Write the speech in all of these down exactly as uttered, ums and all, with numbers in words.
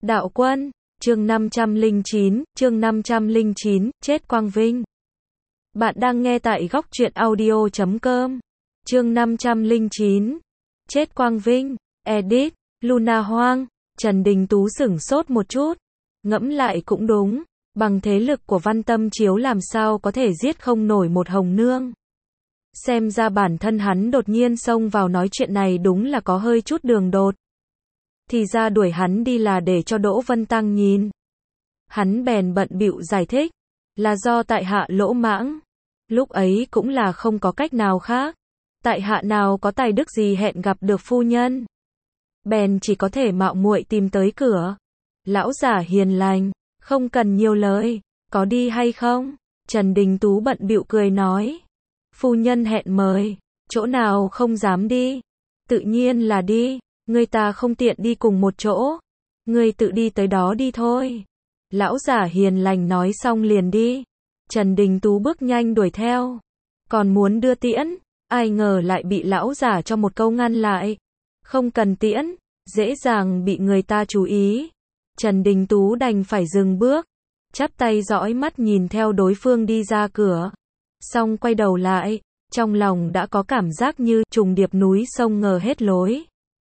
Đạo Quân, chương năm trăm lẻ chín, chương năm trăm lẻ chín, chết Quang Vinh. Bạn đang nghe tại góc truyện audio chấm com. Chương năm trăm lẻ chín, chết Quang Vinh. Edit, Luna Hoang. Trần Đình Tú sửng sốt một chút. Ngẫm lại cũng đúng, bằng thế lực của Văn Tâm Chiếu làm sao có thể giết không nổi một hồng nương. Xem ra bản thân hắn đột nhiên xông vào nói chuyện này đúng là có hơi chút đường đột. Thì ra đuổi hắn đi là để cho Đỗ Vân Tăng nhìn. Hắn bèn bận bịu giải thích, là do tại hạ lỗ mãng. Lúc ấy cũng là không có cách nào khác. Tại hạ nào có tài đức gì hẹn gặp được phu nhân. Bèn chỉ có thể mạo muội tìm tới cửa. Lão giả hiền lành, không cần nhiều lời, có đi hay không? Trần Đình Tú bận bịu cười nói. Phu nhân hẹn mời, chỗ nào không dám đi? Tự nhiên là đi. Người ta không tiện đi cùng một chỗ. Người tự đi tới đó đi thôi. Lão giả hiền lành nói xong liền đi. Trần Đình Tú bước nhanh đuổi theo. Còn muốn đưa tiễn, ai ngờ lại bị lão giả cho một câu ngăn lại. Không cần tiễn, dễ dàng bị người ta chú ý. Trần Đình Tú đành phải dừng bước. Chắp tay dõi mắt nhìn theo đối phương đi ra cửa. Xong quay đầu lại, trong lòng đã có cảm giác như trùng điệp núi sông ngờ hết lối.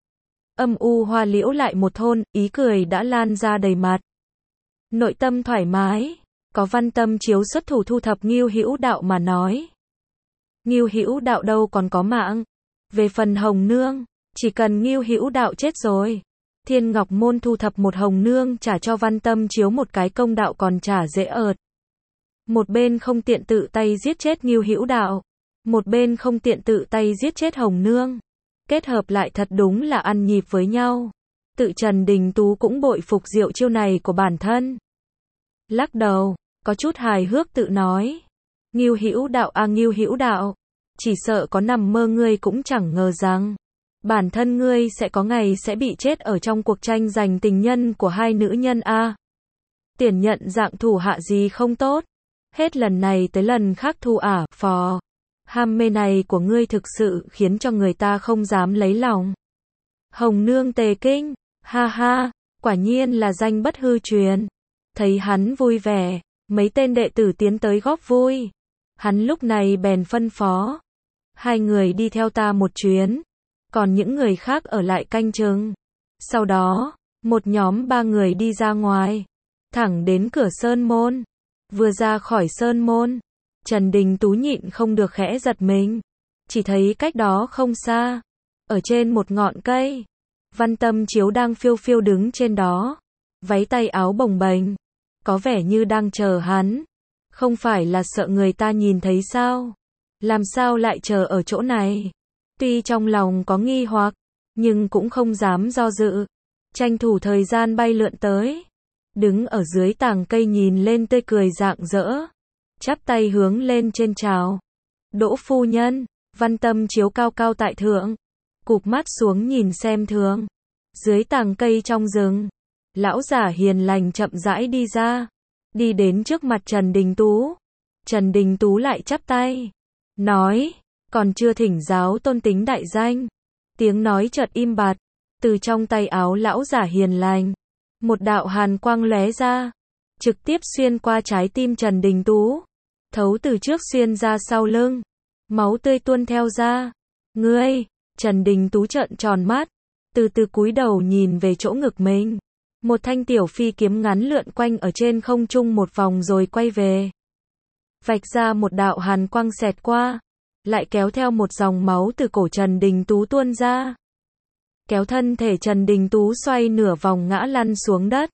Âm u hoa liễu lại một thôn, ý cười đã lan ra đầy mặt. Nội tâm thoải mái, có Văn Tâm Chiếu xuất thủ thu thập Ngưu Hữu Đạo mà nói. Ngưu Hữu Đạo đâu còn có mạng. Về phần hồng nương, chỉ cần Ngưu Hữu Đạo chết rồi, Thiên Ngọc Môn thu thập một hồng nương trả cho Văn Tâm Chiếu một cái công đạo còn trả dễ ợt. Một bên không tiện tự tay giết chết Ngưu Hữu Đạo, một bên không tiện tự tay giết chết hồng nương. Kết hợp lại thật đúng là ăn nhịp với nhau. Tự Trần Đình Tú cũng bội phục diệu chiêu này của bản thân. Lắc đầu, có chút hài hước tự nói. Ngưu Hữu Đạo à Ngưu Hữu Đạo, chỉ sợ có nằm mơ ngươi cũng chẳng ngờ rằng bản thân ngươi sẽ có ngày sẽ bị chết ở trong cuộc tranh giành tình nhân của hai nữ nhân a. À. Tiền nhận dạng thủ hạ gì không tốt, hết lần này tới lần khác thu ả phò. Ham mê này của ngươi thực sự khiến cho người ta không dám lấy lòng. Hồng nương Tề Kinh, ha ha, quả nhiên là danh bất hư truyền. Thấy hắn vui vẻ, mấy tên đệ tử tiến tới góp vui. Hắn lúc này bèn phân phó. Hai người đi theo ta một chuyến, còn những người khác ở lại canh chừng. Sau đó, một nhóm ba người đi ra ngoài, thẳng đến cửa sơn môn. Vừa ra khỏi sơn môn, Trần Đình Tú nhịn không được khẽ giật mình. Chỉ thấy cách đó không xa, ở trên một ngọn cây, Văn Tâm Chiếu đang phiêu phiêu đứng trên đó, váy tay áo bồng bềnh, có vẻ như đang chờ hắn. Không phải là sợ người ta nhìn thấy sao? Làm sao lại chờ ở chỗ này? Tuy trong lòng có nghi hoặc, nhưng cũng không dám do dự. Tranh thủ thời gian bay lượn tới, đứng ở dưới tàng cây nhìn lên tươi cười rạng rỡ. Chắp tay hướng lên trên chào. Đỗ phu nhân. Văn Tâm Chiếu cao cao tại thượng, cụp mắt xuống nhìn xem thường. Dưới tàng cây trong rừng, lão giả hiền lành chậm rãi đi ra, đi đến trước mặt Trần Đình Tú. Trần Đình Tú lại chắp tay, nói, còn chưa thỉnh giáo tôn tính đại danh. Tiếng nói chợt im bặt, từ trong tay áo lão giả hiền lành, một đạo hàn quang lóe ra, trực tiếp xuyên qua trái tim Trần Đình Tú, thấu từ trước xuyên ra sau lưng, máu tươi tuôn theo ra. Ngươi, Trần Đình Tú trợn tròn mắt, từ từ cúi đầu nhìn về chỗ ngực mình. Một thanh tiểu phi kiếm ngắn lượn quanh ở trên không trung một vòng rồi quay về. Vạch ra một đạo hàn quang xẹt qua, lại kéo theo một dòng máu từ cổ Trần Đình Tú tuôn ra. Kéo thân thể Trần Đình Tú xoay nửa vòng ngã lăn xuống đất.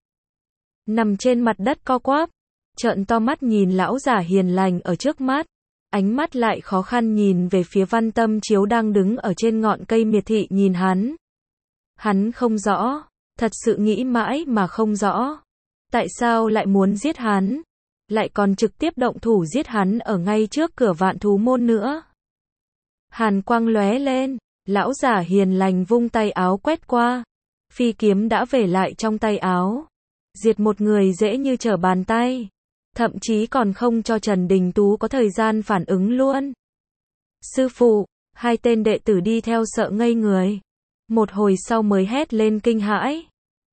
Nằm trên mặt đất co quắp, trợn to mắt nhìn lão giả hiền lành ở trước mắt. Ánh mắt lại khó khăn nhìn về phía Văn Tâm Chiếu đang đứng ở trên ngọn cây miệt thị nhìn hắn. Hắn không rõ, thật sự nghĩ mãi mà không rõ. Tại sao lại muốn giết hắn? Lại còn trực tiếp động thủ giết hắn ở ngay trước cửa Vạn Thú Môn nữa. Hàn quang lóe lên, lão giả hiền lành vung tay áo quét qua. Phi kiếm đã về lại trong tay áo. Diệt một người dễ như trở bàn tay. Thậm chí còn không cho Trần Đình Tú có thời gian phản ứng luôn. Sư phụ, hai tên đệ tử đi theo sợ ngây người. Một hồi sau mới hét lên kinh hãi.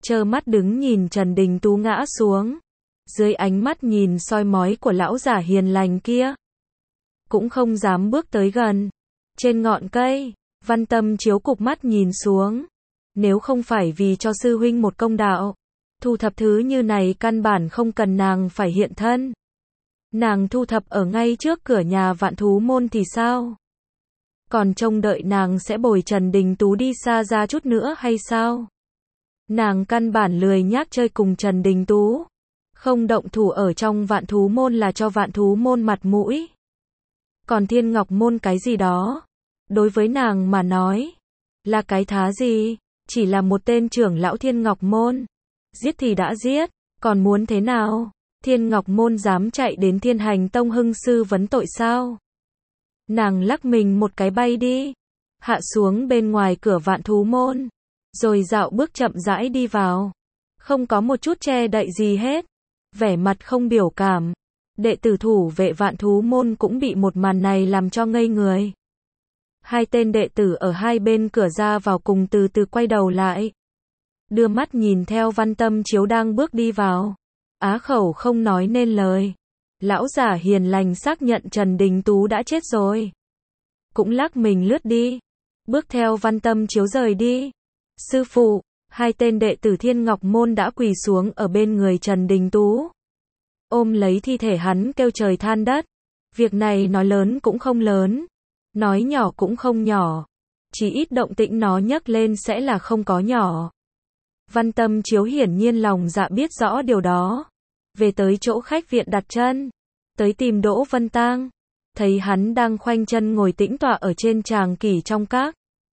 trơ mắt đứng nhìn Trần Đình Tú ngã xuống. Dưới ánh mắt nhìn soi mói của lão giả hiền lành kia, cũng không dám bước tới gần. Trên ngọn cây, Văn Tâm Chiếu cụp mắt nhìn xuống. Nếu không phải vì cho sư huynh một công đạo, thu thập thứ như này căn bản không cần nàng phải hiện thân. Nàng thu thập ở ngay trước cửa nhà Vạn Thú Môn thì sao? Còn trông đợi nàng sẽ bồi Trần Đình Tú đi xa ra chút nữa hay sao? Nàng căn bản lười nhác chơi cùng Trần Đình Tú. Không động thủ ở trong Vạn Thú Môn là cho Vạn Thú Môn mặt mũi. Còn Thiên Ngọc Môn cái gì đó, đối với nàng mà nói, là cái thá gì? Chỉ là một tên trưởng lão Thiên Ngọc Môn. Giết thì đã giết, còn muốn thế nào? Thiên Ngọc Môn dám chạy đến Thiên Hành Tông hưng sư vấn tội sao? Nàng lắc mình một cái bay đi, hạ xuống bên ngoài cửa Vạn Thú Môn, rồi dạo bước chậm rãi đi vào. Không có một chút che đậy gì hết, vẻ mặt không biểu cảm. Đệ tử thủ vệ Vạn Thú Môn cũng bị một màn này làm cho ngây người. Hai tên đệ tử ở hai bên cửa ra vào cùng từ từ quay đầu lại, đưa mắt nhìn theo Văn Tâm Chiếu đang bước đi vào, á khẩu không nói nên lời. Lão giả hiền lành xác nhận Trần Đình Tú đã chết rồi, cũng lắc mình lướt đi, bước theo Văn Tâm Chiếu rời đi. Sư phụ, hai tên đệ tử Thiên Ngọc Môn đã quỳ xuống ở bên người Trần Đình Tú, ôm lấy thi thể hắn kêu trời than đất. Việc này nói lớn cũng không lớn, nói nhỏ cũng không nhỏ, chỉ ít động tĩnh nó nhấc lên sẽ là không có nhỏ. Văn Tâm Chiếu hiển nhiên lòng dạ biết rõ điều đó. Về tới chỗ khách viện đặt chân, tới tìm Đỗ Vân Tang, thấy hắn đang khoanh chân ngồi tĩnh tọa ở trên tràng kỷ trong các.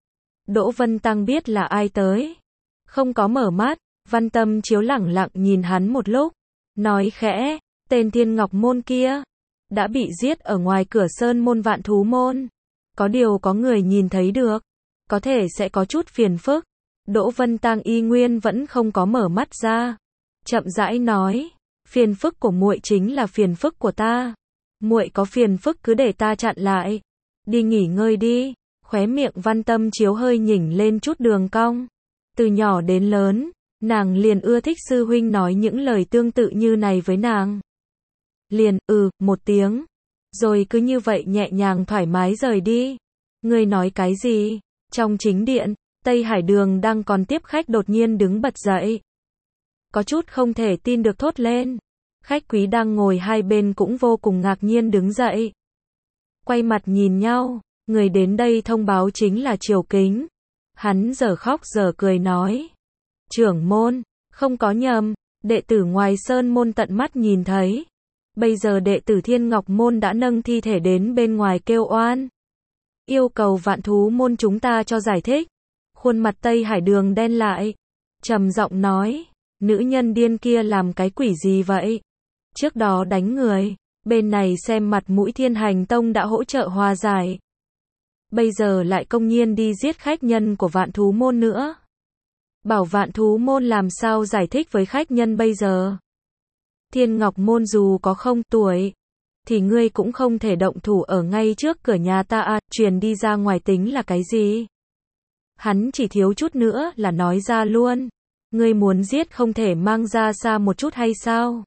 Đỗ Vân Tang biết là ai tới, không có mở mắt. Văn Tâm Chiếu lẳng lặng nhìn hắn một lúc, nói khẽ, tên Thiên Ngọc Môn kia đã bị giết ở ngoài cửa Sơn Môn Vạn Thú Môn. Có điều có người nhìn thấy được, có thể sẽ có chút phiền phức. Đỗ Vân Tang y nguyên vẫn không có mở mắt ra, chậm rãi nói, phiền phức của muội chính là phiền phức của ta. Muội có phiền phức cứ để ta chặn lại. Đi nghỉ ngơi đi. Khóe miệng Văn Tâm Chiếu hơi nhỉnh lên chút đường cong. Từ nhỏ đến lớn, nàng liền ưa thích sư huynh nói những lời tương tự như này với nàng. Liền, ừ, một tiếng. Rồi cứ như vậy nhẹ nhàng thoải mái rời đi. Ngươi nói cái gì? Trong chính điện, Tây Hải Đường đang còn tiếp khách đột nhiên đứng bật dậy. Có chút không thể tin được thốt lên. Khách quý đang ngồi hai bên cũng vô cùng ngạc nhiên đứng dậy. Quay mặt nhìn nhau, người đến đây thông báo chính là Triều Kính. Hắn giờ khóc giờ cười nói, trưởng môn, không có nhầm, đệ tử ngoài Sơn Môn tận mắt nhìn thấy. Bây giờ đệ tử Thiên Ngọc Môn đã nâng thi thể đến bên ngoài kêu oan, yêu cầu Vạn Thú Môn chúng ta cho giải thích. Khuôn mặt Tây Hải Đường đen lại, trầm giọng nói, nữ nhân điên kia làm cái quỷ gì vậy? Trước đó đánh người, bên này xem mặt mũi Thiên Hành Tông đã hỗ trợ hòa giải, bây giờ lại công nhiên đi giết khách nhân của Vạn Thú Môn nữa. Bảo Vạn Thú Môn làm sao giải thích với khách nhân bây giờ? Thiên Ngọc Môn dù có không tuổi, thì ngươi cũng không thể động thủ ở ngay trước cửa nhà ta à, truyền đi ra ngoài tính là cái gì? Hắn chỉ thiếu chút nữa là nói ra luôn. Ngươi muốn giết không thể mang ra xa một chút hay sao?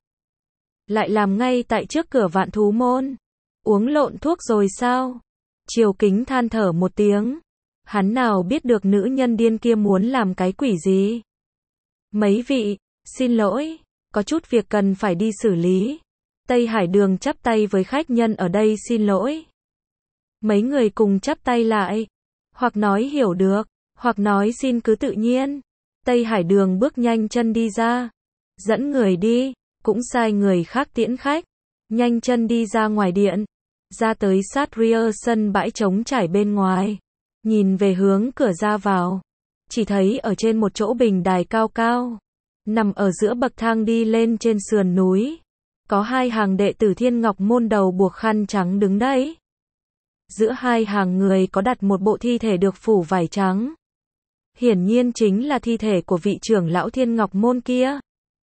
Lại làm ngay tại trước cửa Vạn Thú Môn. Uống lộn thuốc rồi sao? Triều Kính than thở một tiếng. Hắn nào biết được nữ nhân điên kia muốn làm cái quỷ gì? Mấy vị, xin lỗi, có chút việc cần phải đi xử lý. Tây Hải Đường chắp tay với khách nhân ở đây xin lỗi. Mấy người cùng chắp tay lại, hoặc nói hiểu được, hoặc nói xin cứ tự nhiên. Tây Hải Đường bước nhanh chân đi ra, dẫn người đi, cũng sai người khác tiễn khách, nhanh chân đi ra ngoài điện, ra tới sát rear sân bãi trống trải bên ngoài, nhìn về hướng cửa ra vào, chỉ thấy ở trên một chỗ bình đài cao cao, nằm ở giữa bậc thang đi lên trên sườn núi, có hai hàng đệ tử Thiên Ngọc Môn đầu buộc khăn trắng đứng đấy. Giữa hai hàng người có đặt một bộ thi thể được phủ vải trắng. Hiển nhiên chính là thi thể của vị trưởng lão Thiên Ngọc Môn kia.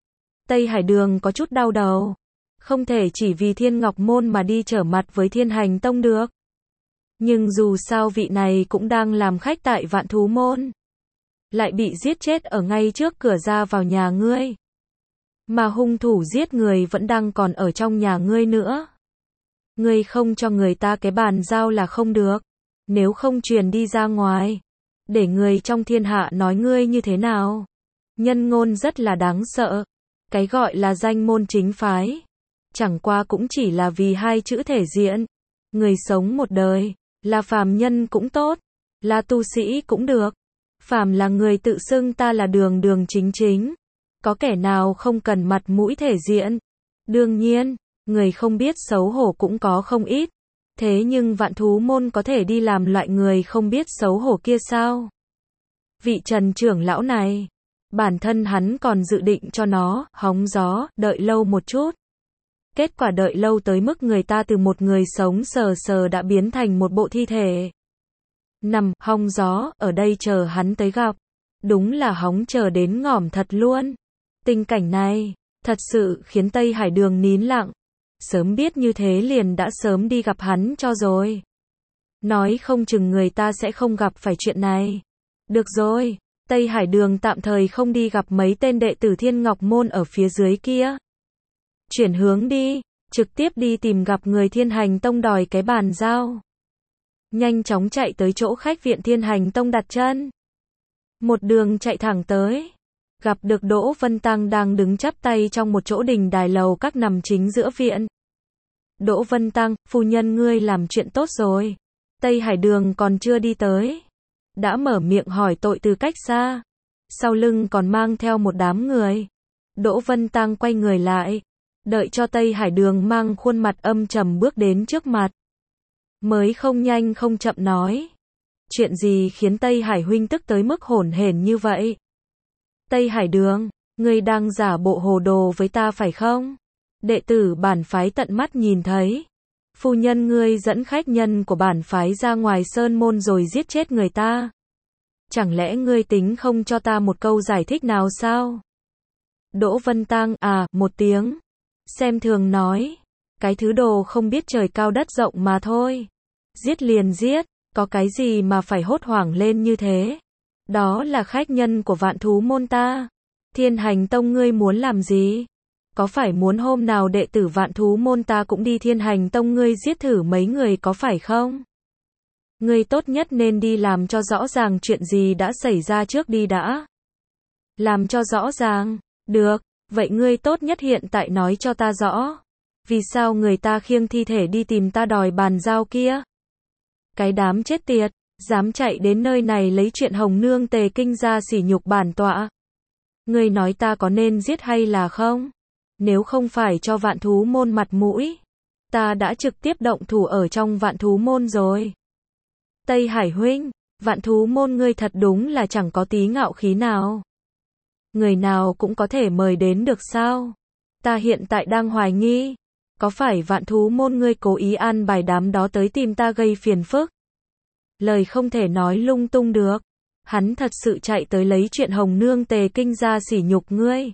Tây Hải Đường có chút đau đầu. Không thể chỉ vì Thiên Ngọc Môn mà đi trở mặt với Thiên Hành Tông được. Nhưng dù sao vị này cũng đang làm khách tại Vạn Thú Môn. lại bị giết chết ở ngay trước cửa ra vào nhà ngươi. Mà hung thủ giết người vẫn đang còn ở trong nhà ngươi nữa. Ngươi không cho người ta cái bàn giao là không được. Nếu không truyền đi ra ngoài, để người trong thiên hạ nói ngươi như thế nào. Nhân ngôn rất là đáng sợ. Cái gọi là danh môn chính phái, chẳng qua cũng chỉ là vì hai chữ thể diện. Người sống một đời, là phàm nhân cũng tốt, là tu sĩ cũng được. Phàm là người tự xưng ta là đường đường chính chính. Có kẻ nào không cần mặt mũi thể diện? Đương nhiên, người không biết xấu hổ cũng có không ít. Thế nhưng Vạn Thú Môn có thể đi làm loại người không biết xấu hổ kia sao? Vị Trần trưởng lão này, bản thân hắn còn dự định cho nó hóng gió, đợi lâu một chút. Kết quả đợi lâu tới mức người ta từ một người sống sờ sờ đã biến thành một bộ thi thể. Nằm hóng gió ở đây chờ hắn tới gặp. Đúng là hóng chờ đến ngỏm thật luôn. Tình cảnh này thật sự khiến Tây Hải Đường nín lặng. Sớm biết như thế liền đã sớm đi gặp hắn cho rồi. Nói không chừng người ta sẽ không gặp phải chuyện này. Được rồi, Tây Hải Đường tạm thời không đi gặp mấy tên đệ tử Thiên Ngọc Môn ở phía dưới kia. Chuyển hướng đi, trực tiếp đi tìm gặp người Thiên Hành Tông đòi cái bàn giao. Nhanh chóng chạy tới chỗ khách viện Thiên Hành Tông đặt chân. Một đường chạy thẳng tới. Gặp được Đỗ Vân Tăng đang đứng chắp tay trong một chỗ đình đài lầu các nằm chính giữa viện. Đỗ Vân Tăng, phu nhân ngươi làm chuyện tốt rồi. Tây Hải Đường còn chưa đi tới. Đã mở miệng hỏi tội từ cách xa. Sau lưng còn mang theo một đám người. Đỗ Vân Tăng quay người lại. Đợi cho Tây Hải Đường mang khuôn mặt âm trầm bước đến trước mặt. Mới không nhanh không chậm nói. Chuyện gì khiến Tây Hải huynh tức tới mức hổn hển như vậy? Tây Hải Đường, ngươi đang giả bộ hồ đồ với ta phải không? Đệ tử bản phái tận mắt nhìn thấy. Phu nhân ngươi dẫn khách nhân của bản phái ra ngoài sơn môn rồi giết chết người ta. Chẳng lẽ ngươi tính không cho ta một câu giải thích nào sao? Đỗ Vân Tăng, à, một tiếng. Xem thường nói. Cái thứ đồ không biết trời cao đất rộng mà thôi. Giết liền giết, có cái gì mà phải hốt hoảng lên như thế? Đó là khách nhân của Vạn Thú Môn ta. Thiên Hành Tông ngươi muốn làm gì? Có phải muốn hôm nào đệ tử Vạn Thú Môn ta cũng đi Thiên Hành Tông ngươi giết thử mấy người có phải không? Ngươi tốt nhất nên đi làm cho rõ ràng chuyện gì đã xảy ra trước đi đã. Làm cho rõ ràng, được, vậy ngươi tốt nhất hiện tại nói cho ta rõ. Vì sao người ta khiêng thi thể đi tìm ta đòi bàn giao kia? Cái đám chết tiệt, dám chạy đến nơi này lấy chuyện Hồng Nương Tề Kinh ra sỉ nhục bản tọa. Ngươi nói ta có nên giết hay là không? Nếu không phải cho Vạn Thú Môn mặt mũi, ta đã trực tiếp động thủ ở trong Vạn Thú Môn rồi. Tây Hải huynh, Vạn Thú Môn ngươi thật đúng là chẳng có tí ngạo khí nào. Người nào cũng có thể mời đến được sao? Ta hiện tại đang hoài nghi, có phải Vạn Thú Môn ngươi cố ý an bài đám đó tới tìm ta gây phiền phức? Lời không thể nói lung tung được. Hắn thật sự chạy tới lấy chuyện Hồng Nương Tề Kinh ra sỉ nhục ngươi.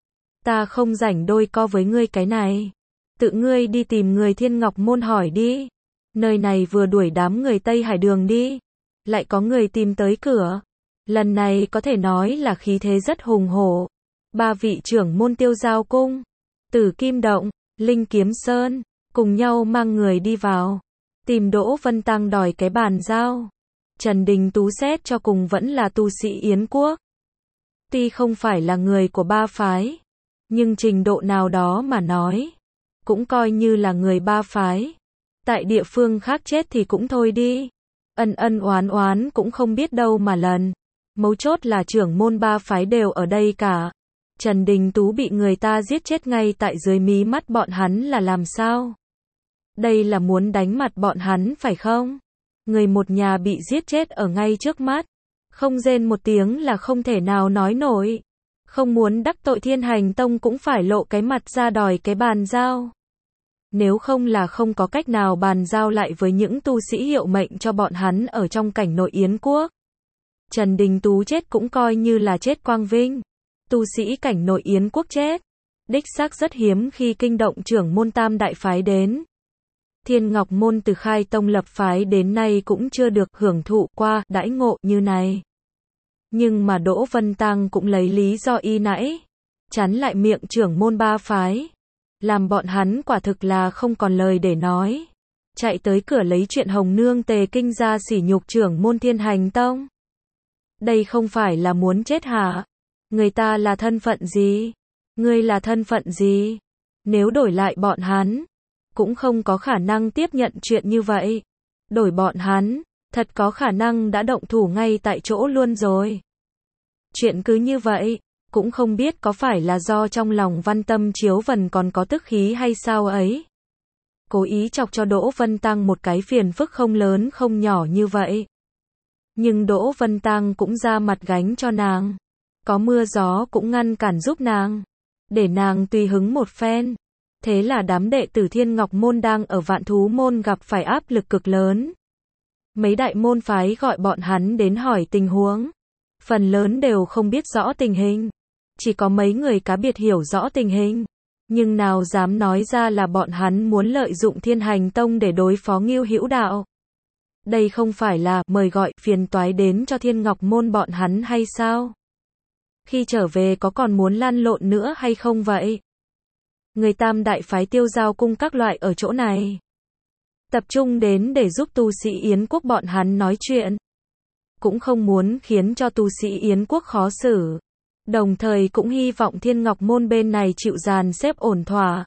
Ta không rảnh đôi co với ngươi cái này. Tự ngươi đi tìm người Thiên Ngọc Môn hỏi đi. Nơi này vừa đuổi đám người Tây Hải Đường đi. Lại có người tìm tới cửa. Lần này có thể nói là khí thế rất hùng hổ. Ba vị trưởng môn Tiêu Giao Cung, Tử Kim Động, Linh Kiếm Sơn, cùng nhau mang người đi vào. Tìm Đỗ Vân Tăng đòi cái bàn giao. Trần Đình Tú xét cho cùng vẫn là tu sĩ Yến Quốc. Tuy không phải là người của ba phái, nhưng trình độ nào đó mà nói, cũng coi như là người ba phái. Tại địa phương khác chết thì cũng thôi đi. Ân ân oán oán cũng không biết đâu mà lần. Mấu chốt là trưởng môn ba phái đều ở đây cả. Trần Đình Tú bị người ta giết chết ngay tại dưới mí mắt bọn hắn là làm sao? Đây là muốn đánh mặt bọn hắn phải không? Người một nhà bị giết chết ở ngay trước mắt. Không rên một tiếng là không thể nào nói nổi. Không muốn đắc tội Thiên Hành Tông cũng phải lộ cái mặt ra đòi cái bàn giao. Nếu không là không có cách nào bàn giao lại với những tu sĩ hiệu mệnh cho bọn hắn ở trong cảnh nội Yến Quốc. Trần Đình Tú chết cũng coi như là chết quang vinh. Tu sĩ cảnh nội Yến Quốc chết. Đích xác rất hiếm khi kinh động trưởng môn tam đại phái đến. Thiên Ngọc Môn từ khai tông lập phái đến nay cũng chưa được hưởng thụ qua đãi ngộ như này. Nhưng mà Đỗ Vân Tăng cũng lấy lý do y nãy, chắn lại miệng trưởng môn ba phái, làm bọn hắn quả thực là không còn lời để nói, chạy tới cửa lấy chuyện Hồng Nương Tề Kinh ra sỉ nhục trưởng môn Thiên Hành Tông. Đây không phải là muốn chết hả? Người ta là thân phận gì? Ngươi là thân phận gì? Nếu đổi lại bọn hắn, cũng không có khả năng tiếp nhận chuyện như vậy. Đổi bọn hắn, thật có khả năng đã động thủ ngay tại chỗ luôn rồi. Chuyện cứ như vậy, cũng không biết có phải là do trong lòng Văn Tâm Chiếu Vần còn có tức khí hay sao ấy. Cố ý chọc cho Đỗ Vân Tăng một cái phiền phức không lớn không nhỏ như vậy. Nhưng Đỗ Vân Tăng cũng ra mặt gánh cho nàng. Có mưa gió cũng ngăn cản giúp nàng. Để nàng tùy hứng một phen. Thế là đám đệ tử Thiên Ngọc Môn đang ở Vạn Thú Môn gặp phải áp lực cực lớn. Mấy đại môn phái gọi bọn hắn đến hỏi tình huống. Phần lớn đều không biết rõ tình hình. Chỉ có mấy người cá biệt hiểu rõ tình hình. Nhưng nào dám nói ra là bọn hắn muốn lợi dụng Thiên Hành Tông để đối phó Ngưu Hữu Đạo. Đây không phải là mời gọi phiền toái đến cho Thiên Ngọc Môn bọn hắn hay sao? Khi trở về có còn muốn lăn lộn nữa hay không vậy? Người Tam đại phái Tiêu Giao Cung các loại ở chỗ này. Tập trung đến để giúp tu sĩ Yến Quốc bọn hắn nói chuyện. Cũng không muốn khiến cho tu sĩ Yến Quốc khó xử. Đồng thời cũng hy vọng Thiên Ngọc Môn bên này chịu dàn xếp ổn thỏa.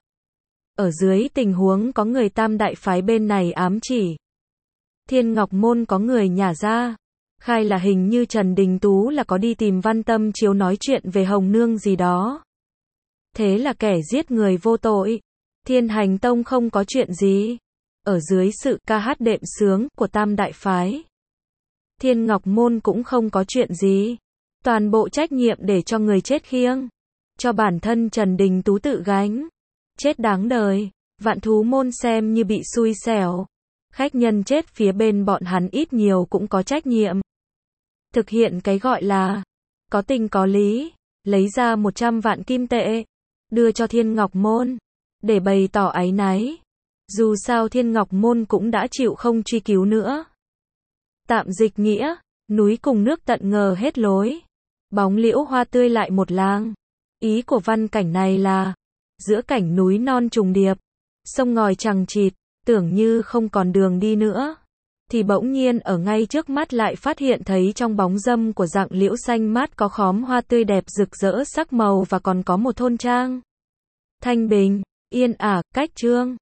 Ở dưới tình huống có người Tam đại phái bên này ám chỉ. Thiên Ngọc Môn có người nhả ra. Khai là hình như Trần Đình Tú là có đi tìm Văn Tâm Chiếu nói chuyện về Hồng Nương gì đó. Thế là kẻ giết người vô tội. Thiên Hành Tông không có chuyện gì. Ở dưới sự ca hát đệm sướng của Tam đại phái. Thiên Ngọc Môn cũng không có chuyện gì. Toàn bộ trách nhiệm để cho người chết khiêng. Cho bản thân Trần Đình Tú tự gánh. Chết đáng đời. Vạn Thú Môn xem như bị xui xẻo. Khách nhân chết phía bên bọn hắn ít nhiều cũng có trách nhiệm. Thực hiện cái gọi là có tình có lý. Lấy ra một trăm vạn kim tệ. Đưa cho Thiên Ngọc Môn. Để bày tỏ áy náy. Dù sao Thiên Ngọc Môn cũng đã chịu không truy cứu nữa. Tạm dịch nghĩa. Núi cùng nước tận ngờ hết lối. Bóng liễu hoa tươi lại một làng. Ý của văn cảnh này là giữa cảnh núi non trùng điệp, sông ngòi chằng chịt, tưởng như không còn đường đi nữa, thì bỗng nhiên ở ngay trước mắt lại phát hiện thấy trong bóng râm của rặng liễu xanh mát có khóm hoa tươi đẹp rực rỡ sắc màu và còn có một thôn trang thanh bình, yên ả, cách trương.